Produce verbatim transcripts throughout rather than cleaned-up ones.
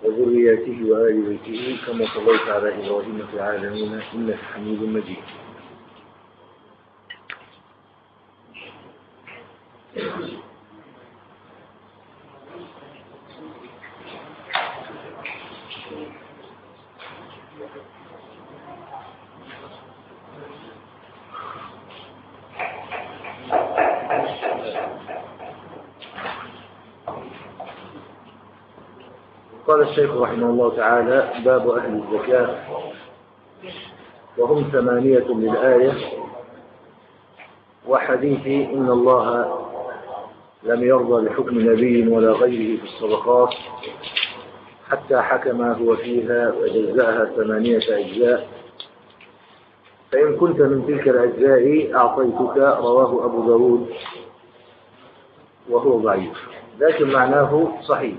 وذرياته وآل بيته كما صليت على إبراهيم في العالمين إنك حميد مجيد. قال الشيخ رحمه الله تعالى: باب أهل الزكاة، وهم ثمانية للآية وحديث إن الله لم يرضى لحكم نبي ولا غيره في الصدقات حتى حكم هو فيها فجزأها ثمانية أجزاء، فإن كنت من تلك الأجزاء أعطيتك. رواه أبو داود وهو ضعيف لكن معناه صحيح.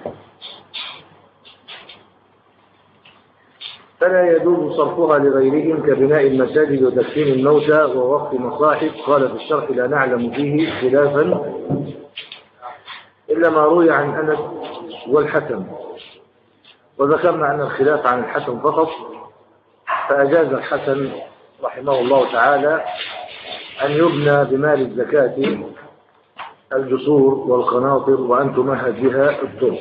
فلا يجوز صرفها لغيرهم كبناء المساجد وتكفين الموتى ووقف مصاحف. قال في الشرح: لا نعلم فيه خلافا إلا ما روي عن أنس والحسن، وذكرنا أن الخلاف عن الحسن فقط، فأجاز الحسن رحمه الله تعالى أن يبنى بمال الزكاة الجسور والقناطر وأن تمهد بها الطرق،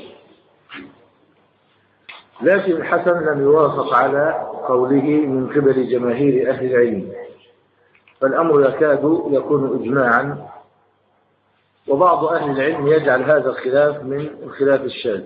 لكن الحسن لم يوافق على قوله من قبل جماهير أهل العلم، فالأمر يكاد يكون إجماعا، وبعض أهل العلم يجعل هذا الخلاف من الخلاف الشاذ.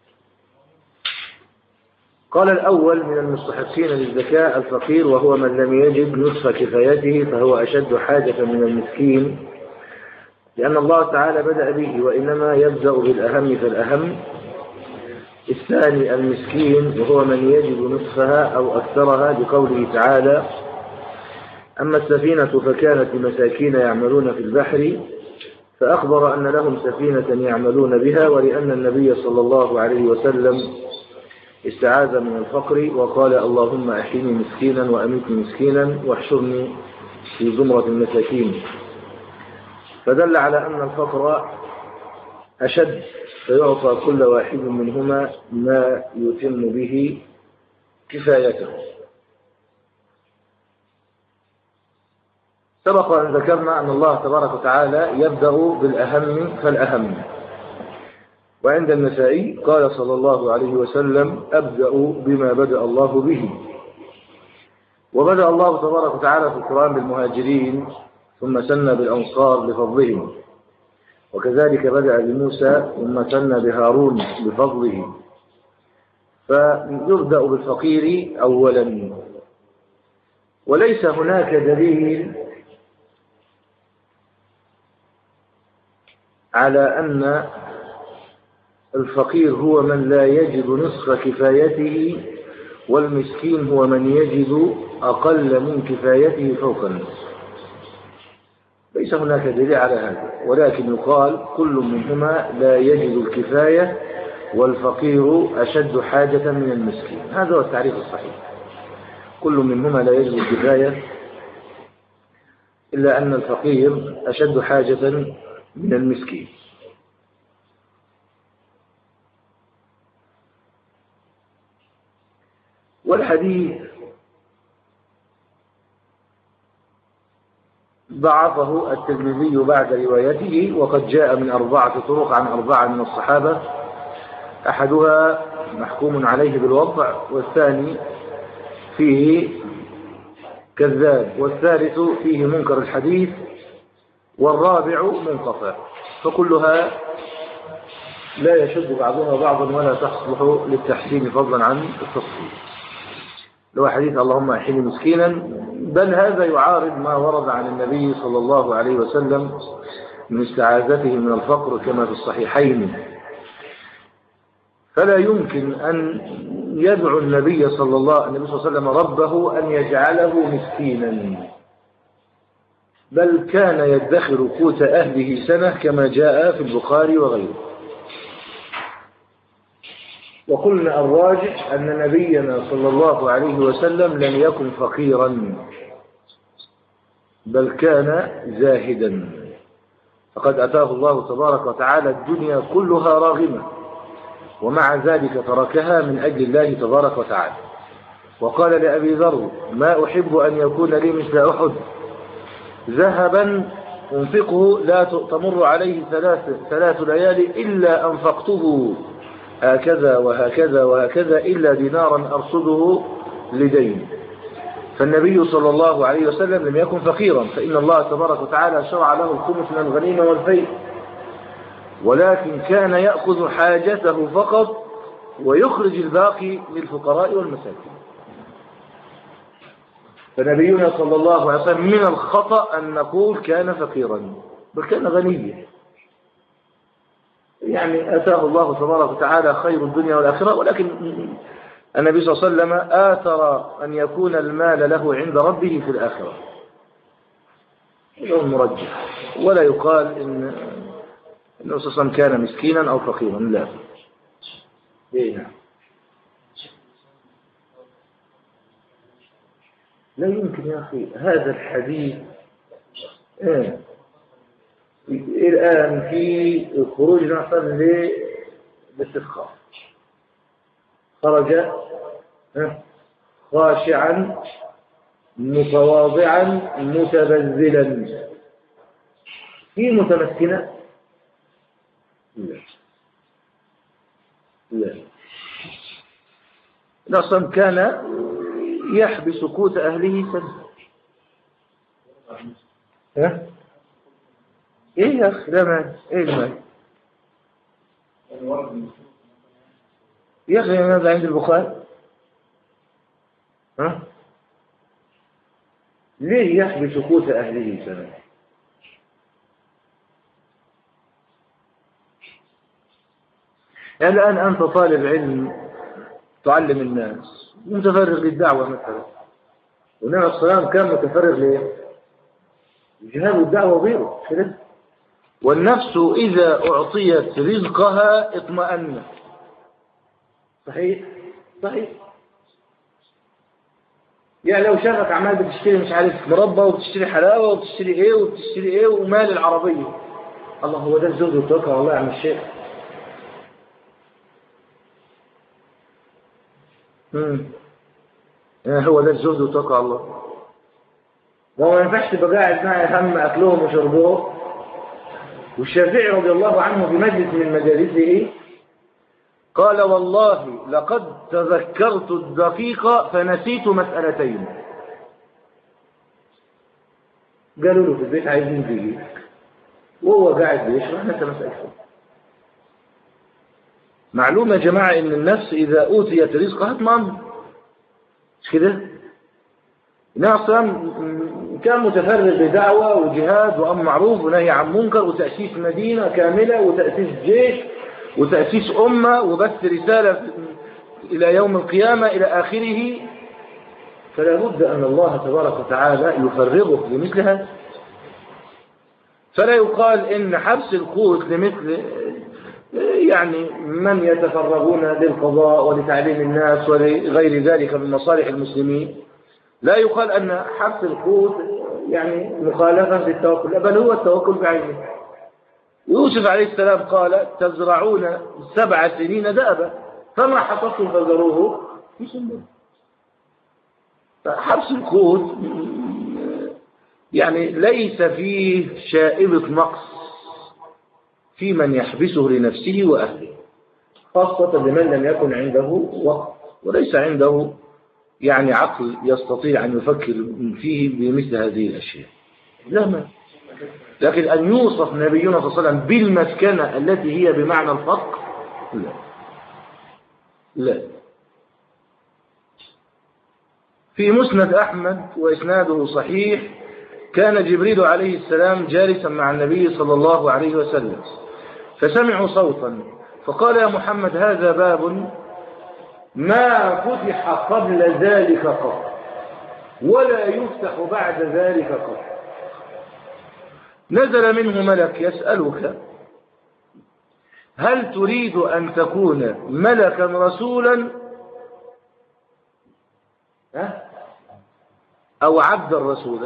قال: الأول من المستحقين للزكاة الفقير، وهو من لم يجد نصف كفايته فهو أشد حاجة من المسكين، لأن الله تعالى بدأ به، وإنما يبدأ بالأهم فالأهم. الثاني المسكين، وهو من يجد نصفها أو أكثرها، بقوله تعالى: أما السفينة فكانت لمساكين يعملون في البحر، فأخبر أن لهم سفينة يعملون بها، ولأن النبي صلى الله عليه وسلم استعاذ من الفقر وقال: اللهم أحيني مسكينا وأميتني مسكينا واحشرني في زمرة المساكين، فدل على أن الفقر أشد، فيعطى كل واحد منهما ما يتم به كفايته. سبق أن ذكرنا أن الله تبارك وتعالى يبدأ بالأهم فالأهم، وعند النسائي قال صلى الله عليه وسلم: أبدأ بما بدأ الله به. وبدأ الله تبارك وتعالى في القرآن بالمهاجرين، ثم سنى بالأنصار لفضلهم، وكذلك بدأ بموسى ثم سنى بهارون بفضله، فيبدأ بالفقير أولا. وليس هناك دليل على أن الفقير هو من لا يجد نصف كفايته، والمسكين هو من يجد أقل من كفايته فوق النصف. ليس هناك دليل على هذا، ولكن يقال كل منهما لا يجد الكفاية، والفقير أشد حاجة من المسكين. هذا هو التعريف الصحيح، كل منهما لا يجد الكفاية، إلا أن الفقير أشد حاجة من المسكين. والحديث ضعفه الترمذي بعد روايته، وقد جاء من أربعة طرق عن أربعة من الصحابة، أحدها محكوم عليه بالوضع، والثاني فيه كذاب، والثالث فيه منكر الحديث، والرابع منقطع، فكلها لا يشد بعضها بعضا ولا تصلح للتحسين فضلا عن التصحيح. لو حديث اللهم أحيني مسكينا، بل هذا يعارض ما ورد عن النبي صلى الله عليه وسلم من استعاذته من الفقر كما في الصحيحين، فلا يمكن أن يدعو النبي صلى الله عليه وسلم ربه أن يجعله مسكينا، بل كان يدخر قوت أهله سنة كما جاء في البخاري وغيره. وقلنا الراجح أن نبينا صلى الله عليه وسلم لم يكن فقيرا، بل كان زاهدا، فقد أتاه الله تبارك وتعالى الدنيا كلها راغمة، ومع ذلك تركها من أجل الله تبارك وتعالى. وقال لأبي ذر: ما أحب أن يكون لي مثل أحد ذهبا أنفقه لا تمر عليه ثلاث, ثلاث ليالي إلا أنفقته هكذا وهكذا وهكذا إلا دينارا أرصده لدين. فالنبي صلى الله عليه وسلم لم يكن فقيرا، فإن الله تبارك وتعالى شرع له الخمس من الغنيمة والفيء، ولكن كان يأخذ حاجته فقط ويخرج الباقي للفقراء والمساكين. فنبينا صلى الله عليه وسلم من الخطأ أن نقول كان فقيرا، بل كان غنيا، يعني أتاه الله تبارك وتعالى خير الدنيا والآخرة، ولكن النبي صلى الله عليه وسلم آثر أن يكون المال له عند ربه في الآخرة، هذا المرجح. ولا يقال إن النبي صلى الله عليه وسلم كان مسكينا أو فقيرا، لا. إيه نعم. لا يمكن يا أخي هذا الحديث. إيه الآن في خروج نحصل للاستسقاء، خرج خاشعا متواضعا متبذلا، في متمكنة؟ لا لا. الأصل كان يحبس قوت أهله سنة. ها؟ إيه يا أخي لا مال، إيه المال يا أخي؟ ماذا عند البخاري؟ ها؟ ليه يحبس قوت أهله سنة؟ الآن أنت طالب علم تعلم الناس، متفرغ للدعوة مثلا، والنبي عليه الصلاة والسلام كان متفرغ ليه؟ جهاد الدعوة وغيره كده. والنفس إذا أعطيت رزقها اطمأنت. صحيح؟ صحيح. يعني لو شافك عمال بتشتري مش عارف مربى وبتشتري حلاوة وبتشتري ايه وبتشتري ايه ومال العربية، الله هو ده الزهد والتوكل على الله يا عم الشيخ. امم هو ده الزهد والتوكل على الله. وما ينفعش تبقى قاعد معي هم أكلهم وشربهم. والشافعي رضي الله عنه في مجلس من مجالسه قال: والله لقد تذكرت الدقيقة فنسيت مسألتين. قالوا له في البيت عايزين تيجي، وهو قاعد بيشرح نسى مسألتين. معلوم يا جماعة إن النفس إذا أوتيت رزقها اطمأنت، مش كده؟ النبي صلى الله عليه وسلم كان متفرغ بدعوة وجهاد وأمر معروف ونهي عن منكر وتأسيس مدينة كاملة وتأسيس جيش وتأسيس أمة وبث رسالة إلى يوم القيامة إلى آخره. فلا بد أن الله تبارك وتعالى يفرغه لمثل هذا. فلا يقال إن حبس القوت لمثل يعني من يتفرغون للقضاء ولتعليم الناس ولغير ذلك من مصالح المسلمين، لا يقال أن حبس القوت يعني مخالفة للتوكل، بل هو التوكل بعينه. يوسف عليه السلام قال: تزرعون سبع سنين دأبا فما حصدتم فذروه في سنبله. فحبس القوت يعني ليس فيه شائبة نقص في من يحبسه لنفسه وأهله، خاصة لمن لم يكن عنده وقت وليس عنده يعني عقل يستطيع أن يفكر فيه بمثل هذه الأشياء. لا ما. لكن أن يوصف نبينا صلى الله عليه وسلم بالمسكنة التي هي بمعنى الفقر، لا لا. في مسند أحمد وإسناده صحيح كان جبريل عليه السلام جالسا مع النبي صلى الله عليه وسلم فسمعوا صوتا فقال: يا محمد هذا باب ما فتح قبل ذلك قط ولا يفتح بعد ذلك قط. نزل منه ملك يسألك: هل تريد أن تكون ملكا رسولا أو عبدا رسولا؟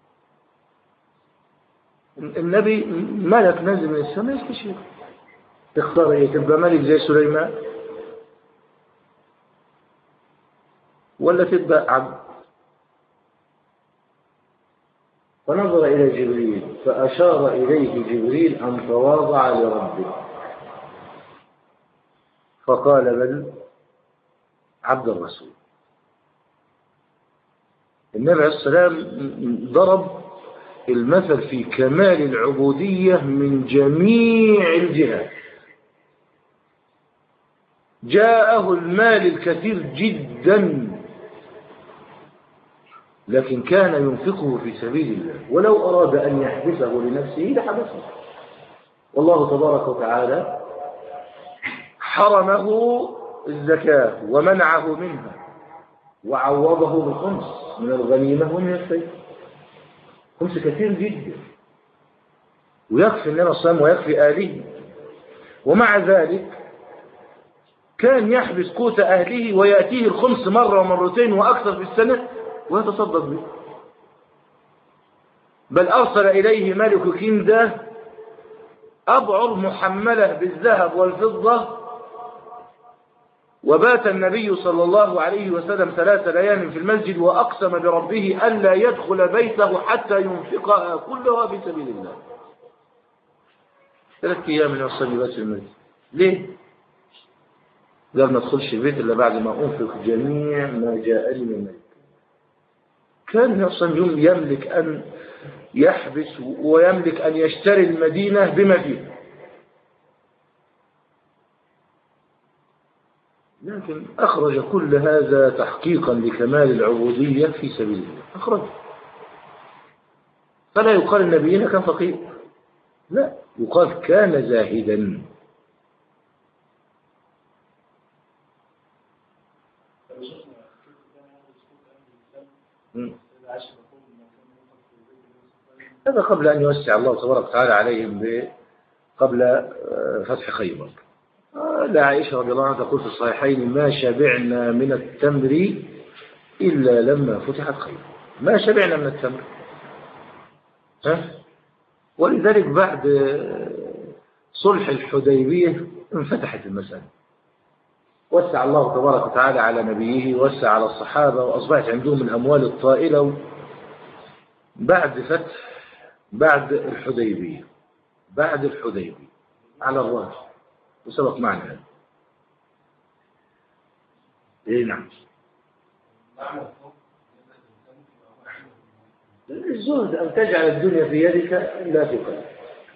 النبي ملك نزل من السماء يستشير، تختار ايه؟ تبقى ملك زي سليمان ولا تبقى عبد؟ فنظر إلى جبريل فأشار إليه جبريل أن تواضع لربه فقال بل عبد الرسول. النبي عليه السلام ضرب المثل في كمال العبودية من جميع الجهات. جاءه المال الكثير جدا لكن كان ينفقه في سبيل الله، ولو أراد أن يحبسه لنفسه لحبسه. والله تبارك وتعالى حرمه الزكاة ومنعه منها وعوضه بالخمس من الغنيمة ومن السيف. خمس كثير جدا ويكفي النبي صلى الله عليه وسلم ويكفي آله، ومع ذلك كان يحبس قوت أهله ويأتيه الخمس مرة ومرتين وأكثر في السنة ويتصدق به. بل أرسل إليه ملك كندة أبعر محملة بالذهب والفضة، وبات النبي صلى الله عليه وسلم ثلاث ليال في المسجد وأقسم بربه ألا يدخل بيته حتى ينفقها كلها في سبيل الله. ثلاث أيام من الصليبات في المسجد. ليه؟ قال ما ادخلش البيت إلا بعد ما أنفق جميع ما جاءني من الملك. كان أصلا يملك أن يحبس ويملك أن يشتري المدينة بما فيها، لكن أخرج كل هذا تحقيقا لكمال العبودية في سبيل الله. أخرج. فلا يقال النبيين كان فقير، لا، يقال كان زاهدا. هذا قبل أن يوسع الله تبارك وتعالى عليهم قبل فتح خيبر. لا، عائشة رضي الله عنها تقول في الصحيحين ما شبعنا من التمر إلا لما فتحت خيبر. ما شبعنا من التمر. ها؟ ولذلك بعد صلح الحديبية انفتحت المسألة، وسع الله تبارك وتعالى على نبيه، وسع على الصحابة، وأصبحت عندهم الأموال الطائلة بعد فتح، بعد الحديبية، بعد الحديبية على الراجح وسبق معنا. ايه نعم. الزهد أن تجعل الدنيا في يدك لا في قلبك.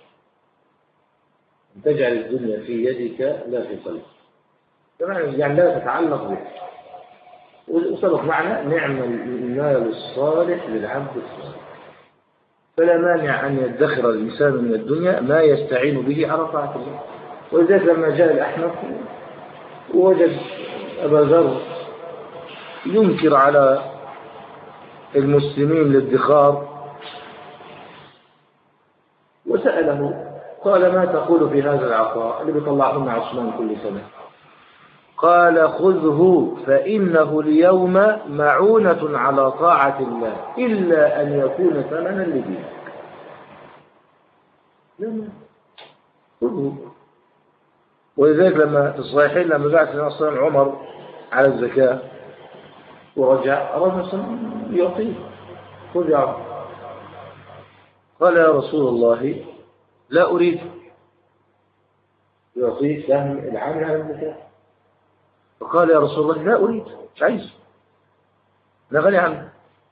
أن تجعل الدنيا في يدك لا في قلبك، يعني لا تتعلق به. وسبق معنا نعم المال الصالح للعبد الصالح. فلا مانع أن يدخر الإنسان من الدنيا ما يستعين به على طاعة الله. ولذلك لما جاء الأحنف ووجد أبا ذر ينكر على المسلمين الادخار وسأله قال ما تقول في هذا العطاء اللي بيطلعه لنا عثمان كل سنة؟ قال خذه فإنه اليوم معونة على طاعة الله إلا أن يكون ثمنا لدينك. لما خذه. ولذلك لما في الصحيحين لما بعث النبي صلى الله عليه وسلم عمر على الزكاة ورجع أراد أن يعطيه، خذ يا عمر. قال يا رسول الله لا أريد، يعطيه سهم العامل على الزكاة. فقال يا رسول الله لا أريد، مش عايز، لا غني عنه.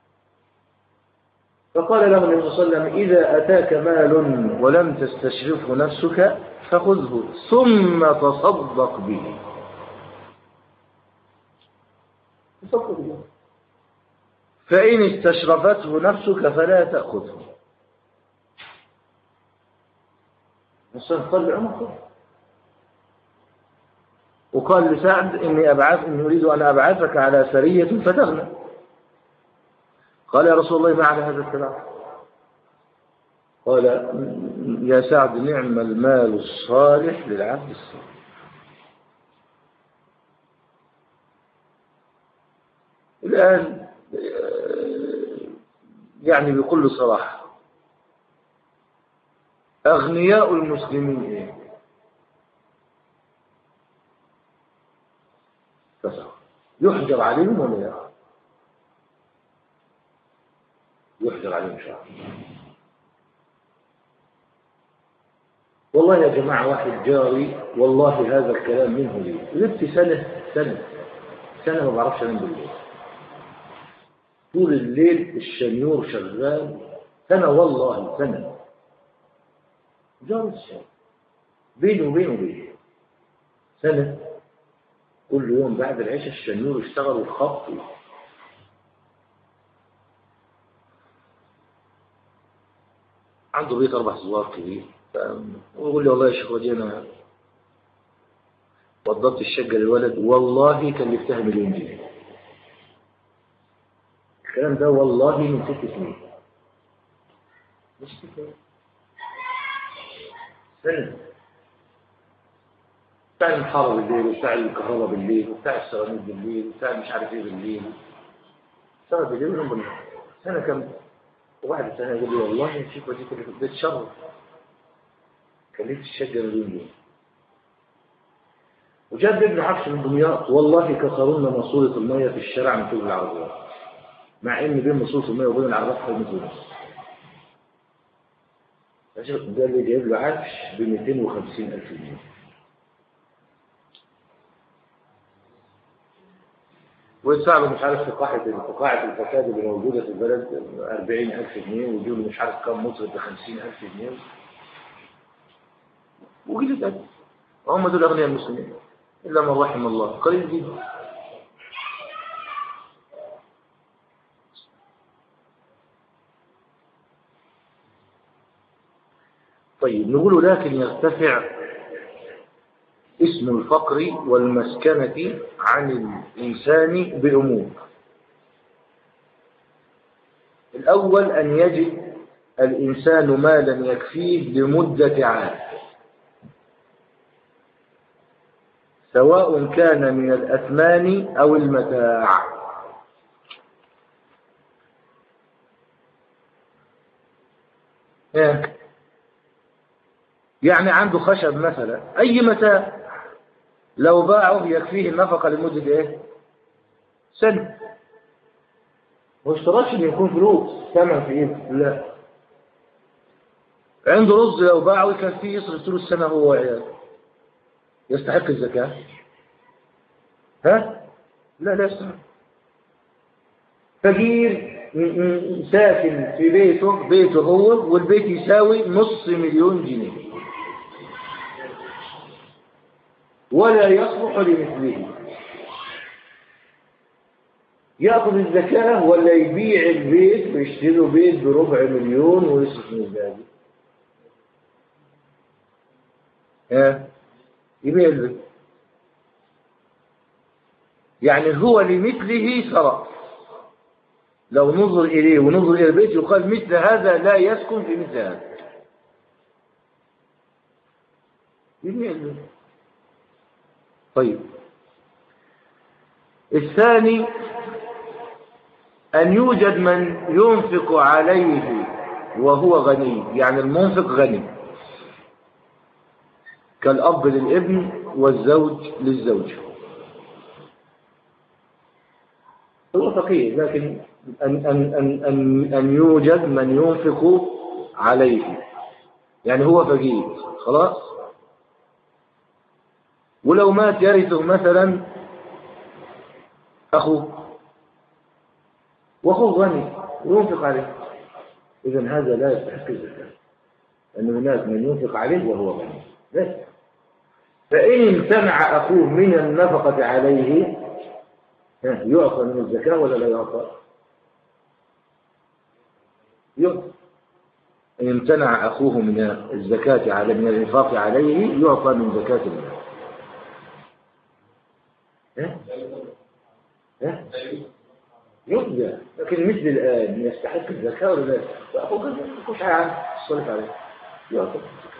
فقال له النبي صلى الله عليه وسلم إذا أتاك مال ولم تستشرفه نفسك فخذه ثم تصدق به. تصدق به. فإن استشرفته نفسك فلا تأخذه. الصلاة قال لعمر خذ. وقال لسعد إني أبعث إني أريد أن أبعثك على سرية فتغنى. قال يا رسول الله ما على هذا الكلام؟ قال يا سعد نعم المال الصالح للعبد الصالح. الآن يعني بكل صراحة أغنياء المسلمين فسق يحجر عليهم ولا لا؟ يحجر عليهم شهر. والله يا جماعة واحد جاري والله هذا الكلام منه لي، غبت سنة سنة سنة ما بعرفش انام بالليل، طول الليل الشنيور شغال، سنة والله سنة، جاري الشام بيني وبينه وبينه سنة، كل يوم بعد العشاء الشنيور يشتغل والخط. عنده بيت أربع صغار كبير، ويقول لي والله يا شيخ ودي أنا وضبط الشقة للولد والله كلفتها مليون جنيه. الكلام ده والله من ست سنين، مش ست سنة. بتاع المحارة بالليل وبتاع الكهرباء بالليل وبتاع السيراميك بالليل وبتاع مش عارف ايه بالليل، اشتغل بالليل ونوم بالنهار سنة كاملة. وبعد سنة يقول لي والله يا شيخ ودي كلفت بيت شر، كلفت الشقة مليون جنيه. وجاب ابن عفش من دمياط والله كسروا لنا ماسورة المية في الشارع من طول العربيات، مع ان بين ماسورة المية وبين العربيات حوالي متر ونص. ده اللي جايب له عفش ب مئتين وخمسين ألف جنيه. ويدفع مش عارف في قاعة في قاعة الفساد اللي موجودة في البلد أربعين ألف جنيه، ويجيب له مش عارف كم مطرب ب خمسين ألف جنيه، وجيل أدب. هم دول أغنياء المسلمين إلا من رحم الله، قليل جدا. طيب نقول لكن يرتفع اسم الفقر والمسكنة عن الإنسان بأمور. الأول أن يجد الإنسان مالا يكفيه لمدة عام، سواء كان من الأثمان أو المتاع. يعني عنده خشب مثلا أي متاع لو باعه يكفيه النفقة لمدة إيه؟ سنة. ما اشترطش إن يكون فلوس ثمن في إيه؟ لا، عنده رز لو باعه يكفيه يصرف طول السنة هو وعياله، يستحق الزكاة؟ ها؟ لا لا يستحق. فقير ساكن في بيته بيته هو والبيت يساوي نص مليون جنيه ولا يصلح لمثله، يأخذ الزكاة ولا يبيع البيت ويشتري بيت بربع مليون ويصرف من الباقي؟ ها؟ يبيع البيت. يعني هو لمثله صرف، لو نظر إليه ونظر إلى البيت يقال مثل هذا لا يسكن في مثل هذا، يبيع البيت. طيب الثاني أن يوجد من ينفق عليه وهو غني، يعني المنفق غني كالأب للابن والزوج للزوج، هو فقير لكن أن, أن, أن, أن, أن يوجد من ينفق عليه، يعني هو فقير خلاص، ولو مات يرثه مثلا أخوه وأخوه غني وينفق عليه، إذن هذا لا يستحق الزكاة، لأن هناك من ينفق عليه وهو غني بس. فإن امتنع أخوه من النفقة عليه يعطى من الزكاة ولا لا يعطى؟ يعطى. إن امتنع أخوه من الزكاة على من الإنفاق عليه يعطى من زكاة المال. ها؟ ها؟ يبدأ، لكن مثل الآن يستحق الزكاة ولا لا يستحق؟ أخوه كيف عنه الصلاة عليه يعطى.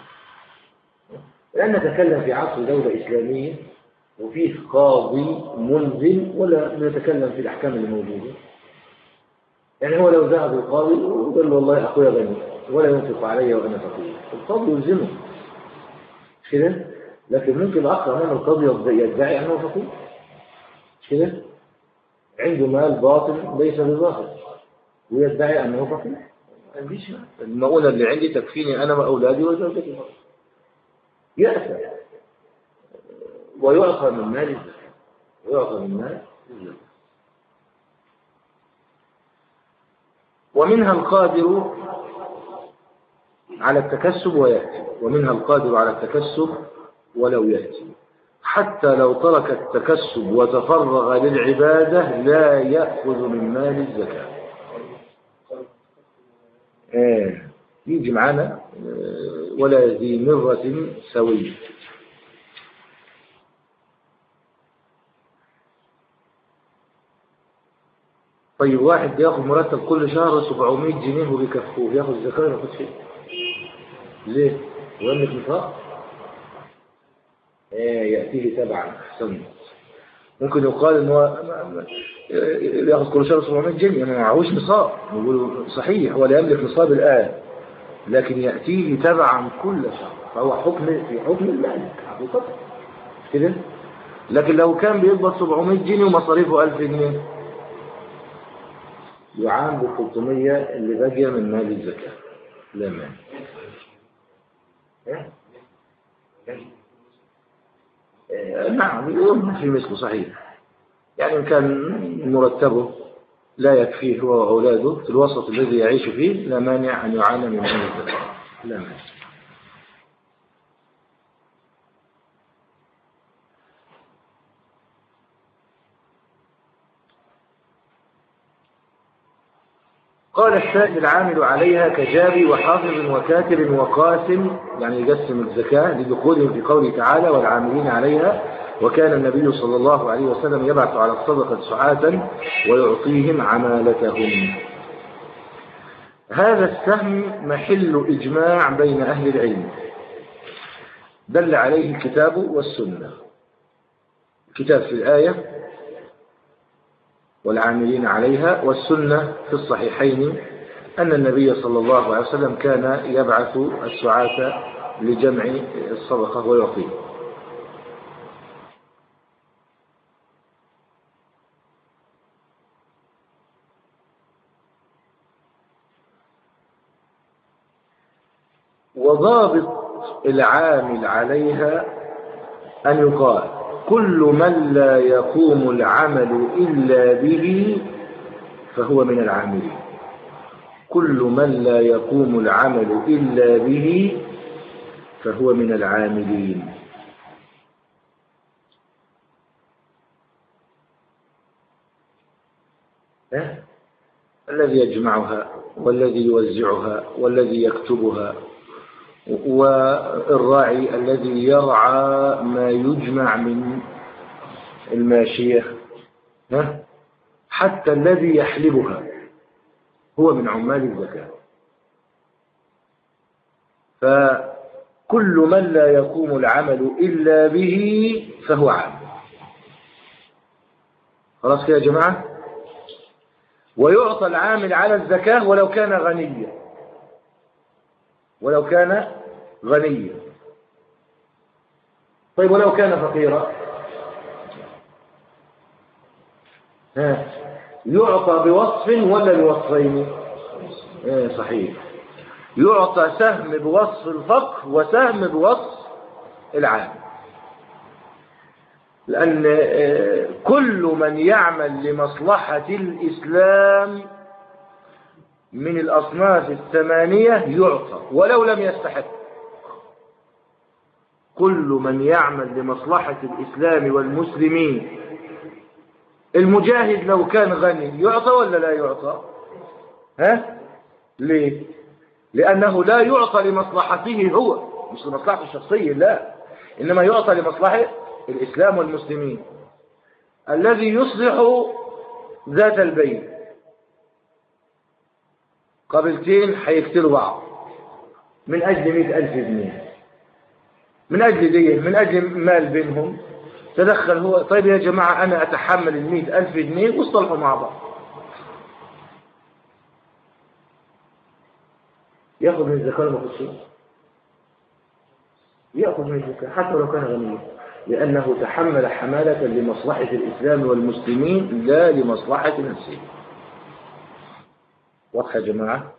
لأن نتكلم في عصر دولة إسلامية وفيه قاضي منزل ولا نتكلم في الأحكام الموجودة. يعني هو لو ذهب القاضي وقال له والله أخويا غني ولا ينفق علي وأنا فقير، القاضي يلزمه كده، لكن ممكن الأخ أمام القاضي يدعي أنه فقير كده عنده مال باطن ليس بظاهر ويدعي أنه فقير. ما عنديش مال، المؤونة اللي عندي تكفيني أنا وأولادي وزوجتي فقط. يأثم ويعطى من مال الزكاة، ويعطى من مال الزكاة. ومنها القادر على التكسب ويأتي، ومنها القادر على التكسب ولو يأتي، حتى لو ترك التكسب وتفرغ للعبادة لا يأخذ من مال الزكاة. آه. يجي معنا ولا ذي مرة سوي. طيب واحد بياخذ مرتب كل شهر سبعمائة جنيه وبيكفوه، ياخذ زكاة ولا ياخذ شيء؟ ليه؟ ويملك نفاق؟ ايه يأتيه تبعا. أحسن. ممكن يقال إنه ياخذ كل شهر سبعمائة جنيه ما معهوش نصاب، نقول صحيح ولا يملك نصاب الآن، لكن يأتيه تبعا كل شهر، فهو حكم في حكم المالك حقيقة كده. لكن لو كان بيقبض سبعمائة جنيه ومصاريفه ألف جنيه يعان ب ثلاثمائة اللي باقيه من مال الزكاة. لا مال. نعم يقول في مثله صحيح. يعني إن كان مرتبه لا يكفيه هو وأولاده في الوسط الذي يعيش فيه لا مانع أن يعاني من مال الزكاة. لا مانع. قال الشاهد العامل عليها كجاري وحافظ وكاتب وقاسم، يعني يقسم الزكاة لدخولهم في قوله تعالى والعاملين عليها. وكان النبي صلى الله عليه وسلم يبعث على الصدقة سعاة ويعطيهم عمالتهم. هذا السهم محل إجماع بين أهل العلم دل عليه الكتاب والسنة. الكتاب في الآية والعاملين عليها، والسنة في الصحيحين أن النبي صلى الله عليه وسلم كان يبعث السعاة لجمع الصدقة ويعطيه. وضابط العامل عليها أن يقال كل من لا يقوم العمل إلا به فهو من العاملين. كل من لا يقوم العمل إلا به فهو من العاملين. أه؟ الذي يجمعها والذي يوزعها والذي يكتبها والراعي الذي يرعى ما يجمع من الماشية، أه؟ حتى الذي يحلبها هو من عمال الزكاة. فكل من لا يقوم العمل إلا به فهو عامل. خلاص كده يا جماعة. ويعطى العامل على الزكاة ولو كان غنيا، ولو كان غنيا. طيب ولو كان فقيرا ها يعطى بوصف ولا بوصفين؟ ايه صحيح، يعطى سهم بوصف الفقر وسهم بوصف العام، لأن كل من يعمل لمصلحة الإسلام من الأصناف الثمانية يعطى ولو لم يستحق. كل من يعمل لمصلحة الإسلام والمسلمين. المجاهد لو كان غني يعطى ولا لا يعطى؟ ها؟ ليه؟ لأنه لا يعطى لمصلحته هو، مش لمصلحته الشخصية، لا، إنما يعطى لمصلحة الإسلام والمسلمين. الذي يصلح ذات البين، قبيلتين حيقتلوا بعض من أجل مئة ألف جنيه، من أجل دي، من أجل مال بينهم، تدخل هو. طيب يا جماعة أنا أتحمل المئة ألف جنيه واصطلحوا مع بعض، يأخذ من الزكاة المخصوص، يأخذ من الزكاة حتى لو كان غنيا. لأنه تحمل حمالة لمصلحة الإسلام والمسلمين لا لمصلحة نفسه. واضح يا جماعة؟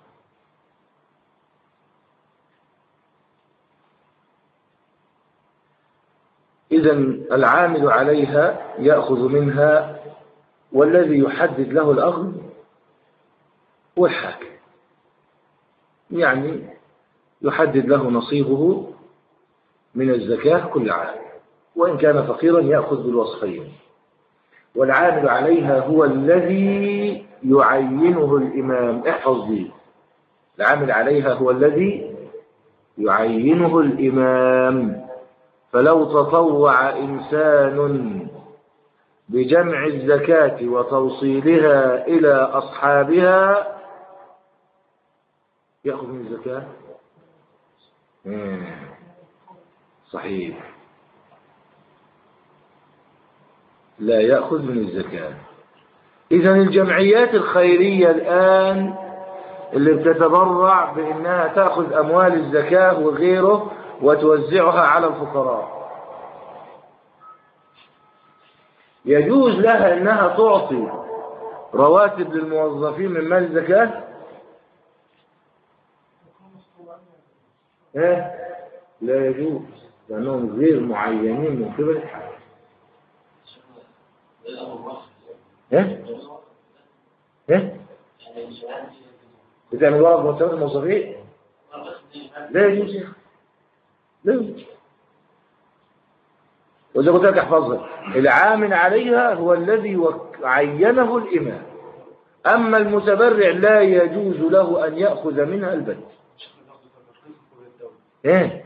إذن العامل عليها يأخذ منها، والذي يحدد له الأخذ هو الحاكم، يعني يحدد له نصيبه من الزكاة كل عام، وإن كان فقيرا يأخذ بالوصفين. والعامل عليها هو الذي يعينه الإمام. احفظ دي، العامل عليها هو الذي يعينه الإمام. فلو تطوع إنسان بجمع الزكاة وتوصيلها إلى أصحابها يأخذ من الزكاة؟ صحيح، لا يأخذ من الزكاة. إذن الجمعيات الخيرية الآن اللي بتتبرع بأنها تأخذ أموال الزكاة وغيره وتوزعها على الفقراء، يجوز لها أنها تعطي رواتب للموظفين من مال الزكاة؟ ها؟ لا يجوز، لأنهم غير معينين من قبل الحاكم. ها؟ ها؟ بتعمل ورق مرتبات الموظفين؟ لا يجوز يا أخي، لا يجوز. وإذا قلت لك احفظها، العامل عليها هو الذي عينه الإمام، أما المتبرع لا يجوز له أن يأخذ منها البت. إيه؟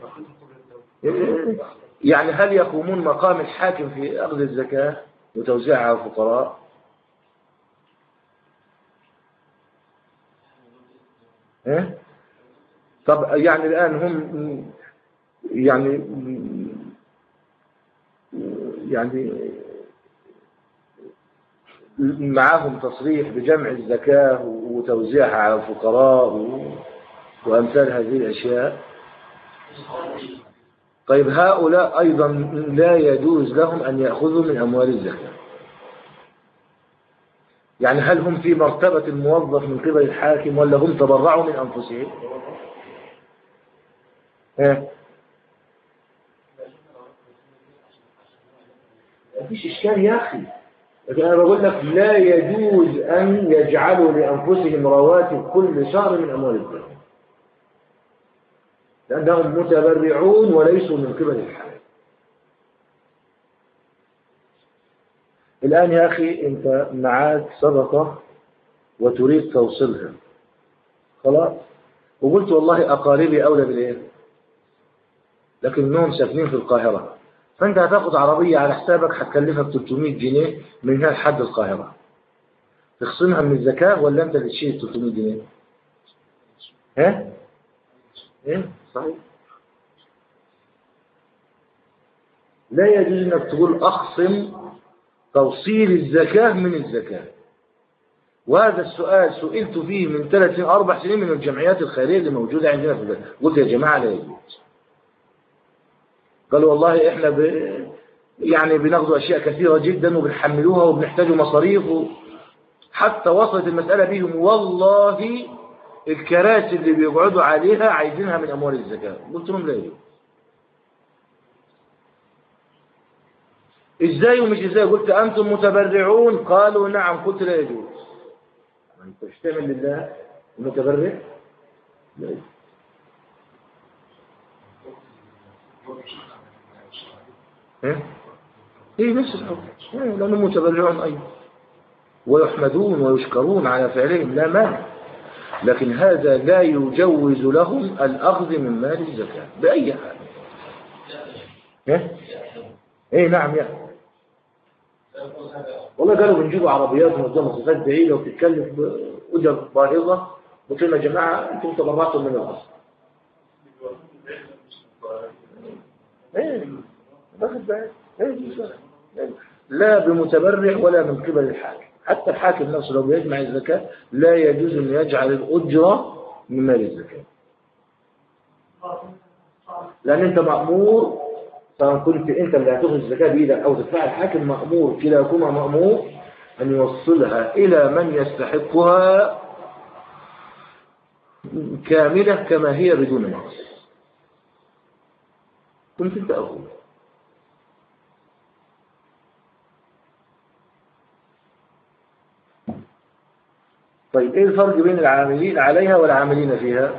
يعني هل يقومون مقام الحاكم في أخذ الزكاة وتوزيعها على الفقراء؟ إيه؟ طب يعني الآن هم يعني يعني معاهم تصريح بجمع الزكاة وتوزيعها على الفقراء وأمثال هذه الأشياء. طيب هؤلاء أيضا لا يجوز لهم أن يأخذوا من أموال الزكاة. يعني هل هم في مرتبة الموظف من قبل الحاكم ولا هم تبرعوا من أنفسهم؟ ها؟ مفيش إشكال يا أخي، لكن أنا بقول لك لا يجوز أن يجعلوا لأنفسهم رواتب كل شهر من أموال الزكاة، لأنهم متبرعون وليسوا من قبل الحاكم. الآن يا أخي أنت معاك صدقة وتريد توصلها، خلاص، وقلت والله أقاربي أولى بالإيه، لكنهم ساكنين في القاهرة، فأنت هتاخد عربية على حسابك هتكلفك ثلاثمائة جنيه من هنا لحد القاهرة، تخصمها من الزكاة ولا أنت اللي تشيل ثلاثمائة جنيه؟ ها؟ إيه؟ صحيح. لا يجوز أنك تقول أخصم توصيل الزكاة من الزكاة. وهذا السؤال سئلت فيه من ثلاث أربع سنين من الجمعيات الخيرية اللي موجودة عندنا في البلد، قلت يا جماعة لا يجوز. قالوا والله إحنا ب... يعني بناخذوا أشياء كثيرة جدا وبنحملوها وبنحتاجوا مصاريف و... حتى وصلت المسألة بيهم والله الكراسي اللي بيقعدوا عليها عايزينها من أموال الزكاة. قلت لهم لا يجوز. إزاي ومش إزاي؟ قلت أنتم متبرعون؟ قالوا نعم. قلت لا يجوز. أنت تشتمل لله المتبرع؟ لا يجوز. إيه؟ إيه نفس الحكم، لأنهم متبرعون أيضا ويحمدون ويشكرون على فعلهم لا مانع، لكن هذا لا يجوز لهم الأخذ من مال الزكاة بأي حال. إيه؟ إيه نعم يعني. والله قالوا بنجيبوا عربيات ونظام مسافات بعيدة وبتتكلف بأجر باهظة. قلت لهم يا جماعة أنتم تبرعتم من الأصل. إيه باخد بالك؟ إيه لا بمتبرع ولا من قبل الحاكم. حتى الحاكم نفسه لو بيجمع الزكاة لا يجوز أن يجعل الأجرة من مال الزكاة، لأن أنت مأمور سواء كنت أنت اللي هتاخذ الزكاة بإيدك أو تدفعها الحاكم، مأمور كلاكما مأمور أن يوصلها إلى من يستحقها كاملة كما هي بدون نقص. كنت أنت أخذ. طيب إيه الفرق بين العاملين عليها والعاملين فيها؟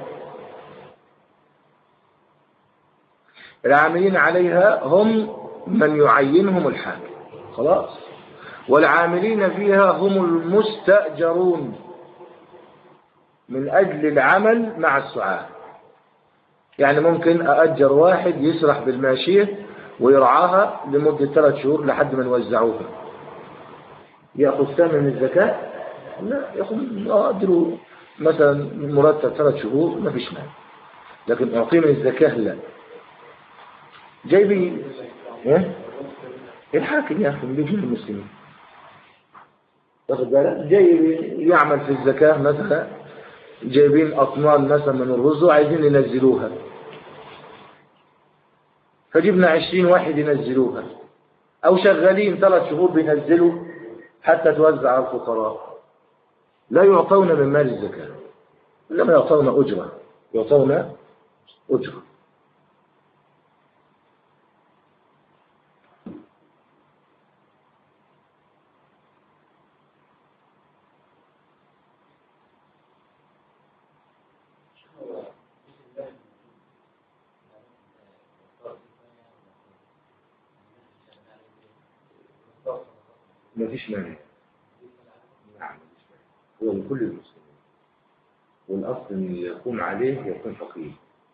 العاملين عليها هم من يعينهم الحاكم خلاص، والعاملين فيها هم المستأجرون من أجل العمل مع السعاة. يعني ممكن أأجر واحد يسرح بالماشية ويرعاها لمدة ثلاث شهور لحد ما نوزعوها، يأخذ ثمن من الزكاة؟ لا، يأخذ أقدروا مثلا مرتب ثلاث شهور ما فيش مال، لكن أعطيه من الزكاة لا. جايبي إيه؟ الحاكم يأخذ بيجي المسلمين، واخد بالك؟ جايبي يعمل في الزكاة مثلا، جايبين أطنان مثلا من الرز وعايزين ينزلوها، فجبنا عشرين واحد ينزلوها، أو شغالين ثلاث شهور بينزلوا حتى توزع على الفقراء، لا يعطون من مال الزكاة، إنما يعطون أجرة، يعطون أجرة. ما فيش مانع. نعم، هو لكل المسلمين، والأصل أن يكون عليه يكون فقيه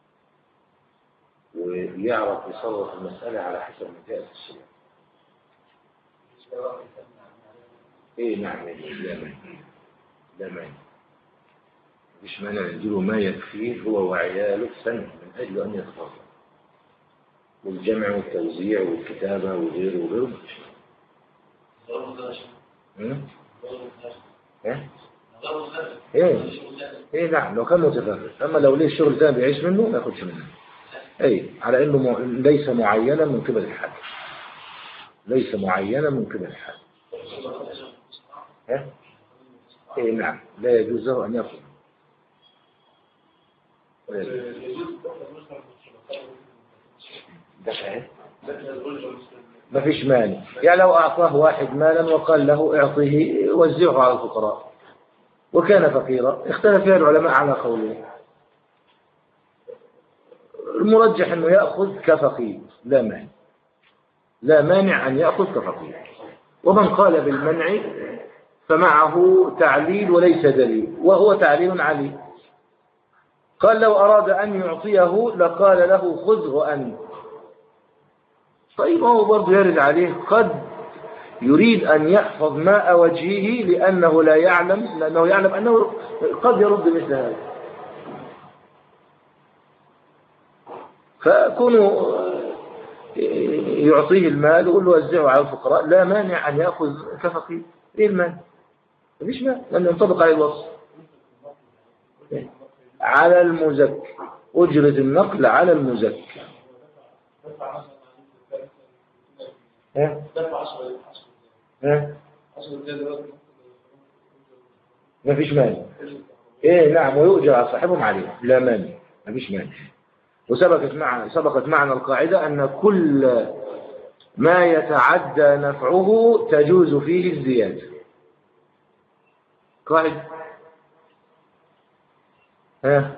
ويعرف يصرف المسألة على حسب ما جاء في الشريعة. إيه نعم، لا مانع، لا مانع، مفيش مانع نديله ما يكفيه هو وعياله سنة من أجل أن يتفضل، والجمع والتوزيع والكتابة وغيره وغيره مفيش مانع. ايه ايه ايه نعم، لو كان متفرد. اما لو ليه الشغل ده بيعيش منه ما ياخدش منه. اي على انه م... ليس معينا من قبل الحاكم، ليس معينا من قبل الحاكم. ايه ايه نعم، لا يجوز له ان ياخذ. ده ايه ما فيش مانع. يعني لو أعطاه واحد مالا وقال له اعطيه وزعه على الفقراء وكان فقيرا، اختلف فيها العلماء على قولين. المرجح أنه يأخذ كفقير، لا مانع، لا مانع أن يأخذ كفقير. ومن قال بالمنع فمعه تعليل وليس دليل، وهو تعليل عليه. قال لو أراد أن يعطيه لقال له خذه أنت. طيب هو برضه يرد عليه، قد يريد أن يحفظ ماء وجهه لأنه لا يعلم، لأنه يعلم أنه قد يرد مثل هذا، فكونوا يعطيه المال ويقول له وزعه على الفقراء لا مانع أن يأخذ كفقير. إيه المال؟ مفيش مال، لأنه ينطبق عليه الوصف. على المزكي، أجرة النقل على المزكي. ها؟ ها؟ ما فيش مانع. ايه نعم، ويؤجر على صاحبهم عليه، لا مانع، ما فيش مانع. وسبقت مع سبقت معنا القاعدة أن كل ما يتعدى نفعه تجوز فيه الزيادة. قاعدة. ها؟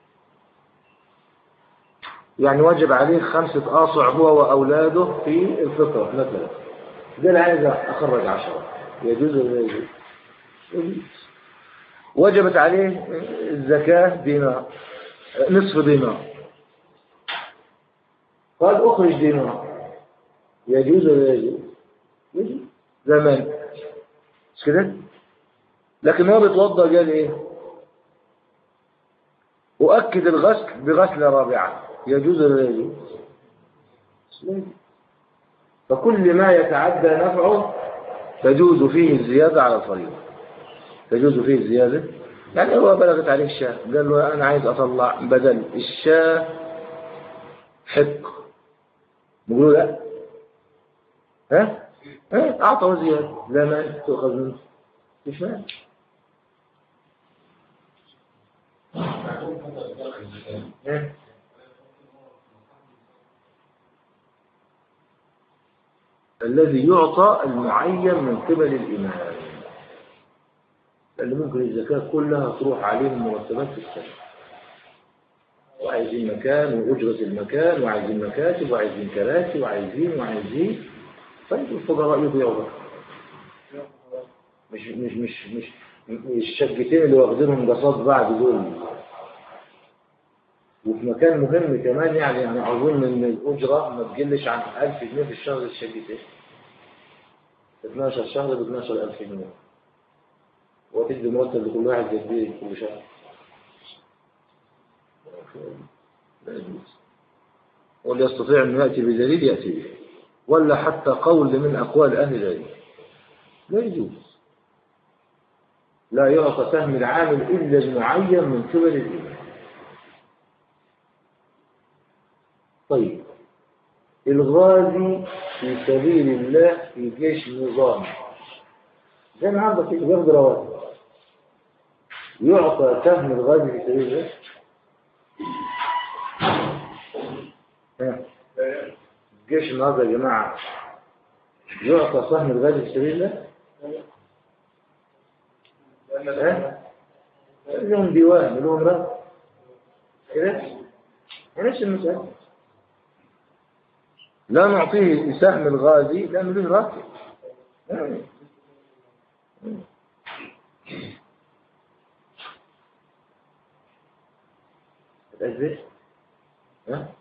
يعني واجب عليه خمسة آصع هو وأولاده في الفطرة مثلا، ده اللي عايز أخرج عشرة، يجوز ولا يجوز؟ وجبت عليه الزكاة دينار، نصف دينار، قال أخرج دينار، يجوز ولا يجوز؟ يجوز زمان، مش كده؟ لكن هو بيتوضأ قال إيه؟ وأكد الغسل بغسلة رابعة، يجوز ولا يجوز؟ فكل ما يتعدى نفعه تجوز فيه الزيادة على الفريضة، تجوز فيه الزيادة. يعني هو بلغت عليه الشاة، قال له أنا عايز أطلع بدل الشاة حق نقول لا. ها؟ ها؟ أعطى زيادة لا مانع تؤخذ منه، مش مانع. ها؟ الذي يعطى المعين من قبل الإمام، لأن ممكن الزكاة كلها تروح عليهم مرتبات في السنة، وعايزين مكان وأجرة المكان وعايزين مكاتب وعايزين كراسي وعايزين وعايزين. طيب الفقراء يضيعوا بقى، مش مش مش مش الشقتين اللي واخدينهم قصاد بعض دول، وفي مكان مهم كمان. يعني أنا أظن إن الأجرة ما تقلش عن ألف جنيه في الشهر الشقتين، اثناشر شهر ب اثناشر ألف جنيه، وتدي مرتب لكل واحد قد ايه كل شهر؟ لا يجوز. واللي يستطيع أن يأتي بدليل يأتي به، ولا حتى قول من أقوال أهل العلم، لا يجوز. لا يعطى سهم العامل إلا المعين من قبل الإمام. طيب الغازي في سبيل الله في جيش نظامي زي ما عندك بياخد رواتب، يعطى سهم الغازي في سبيل الله؟ ها الجيش النهارده يا جماعة يعطى سهم الغازي في سبيل الله؟ ها؟ لهم ديوان لهم راتب كده، نفس المسألة. لا نعطيه سهم الغازي لأنه له راتب. الأجزاء ها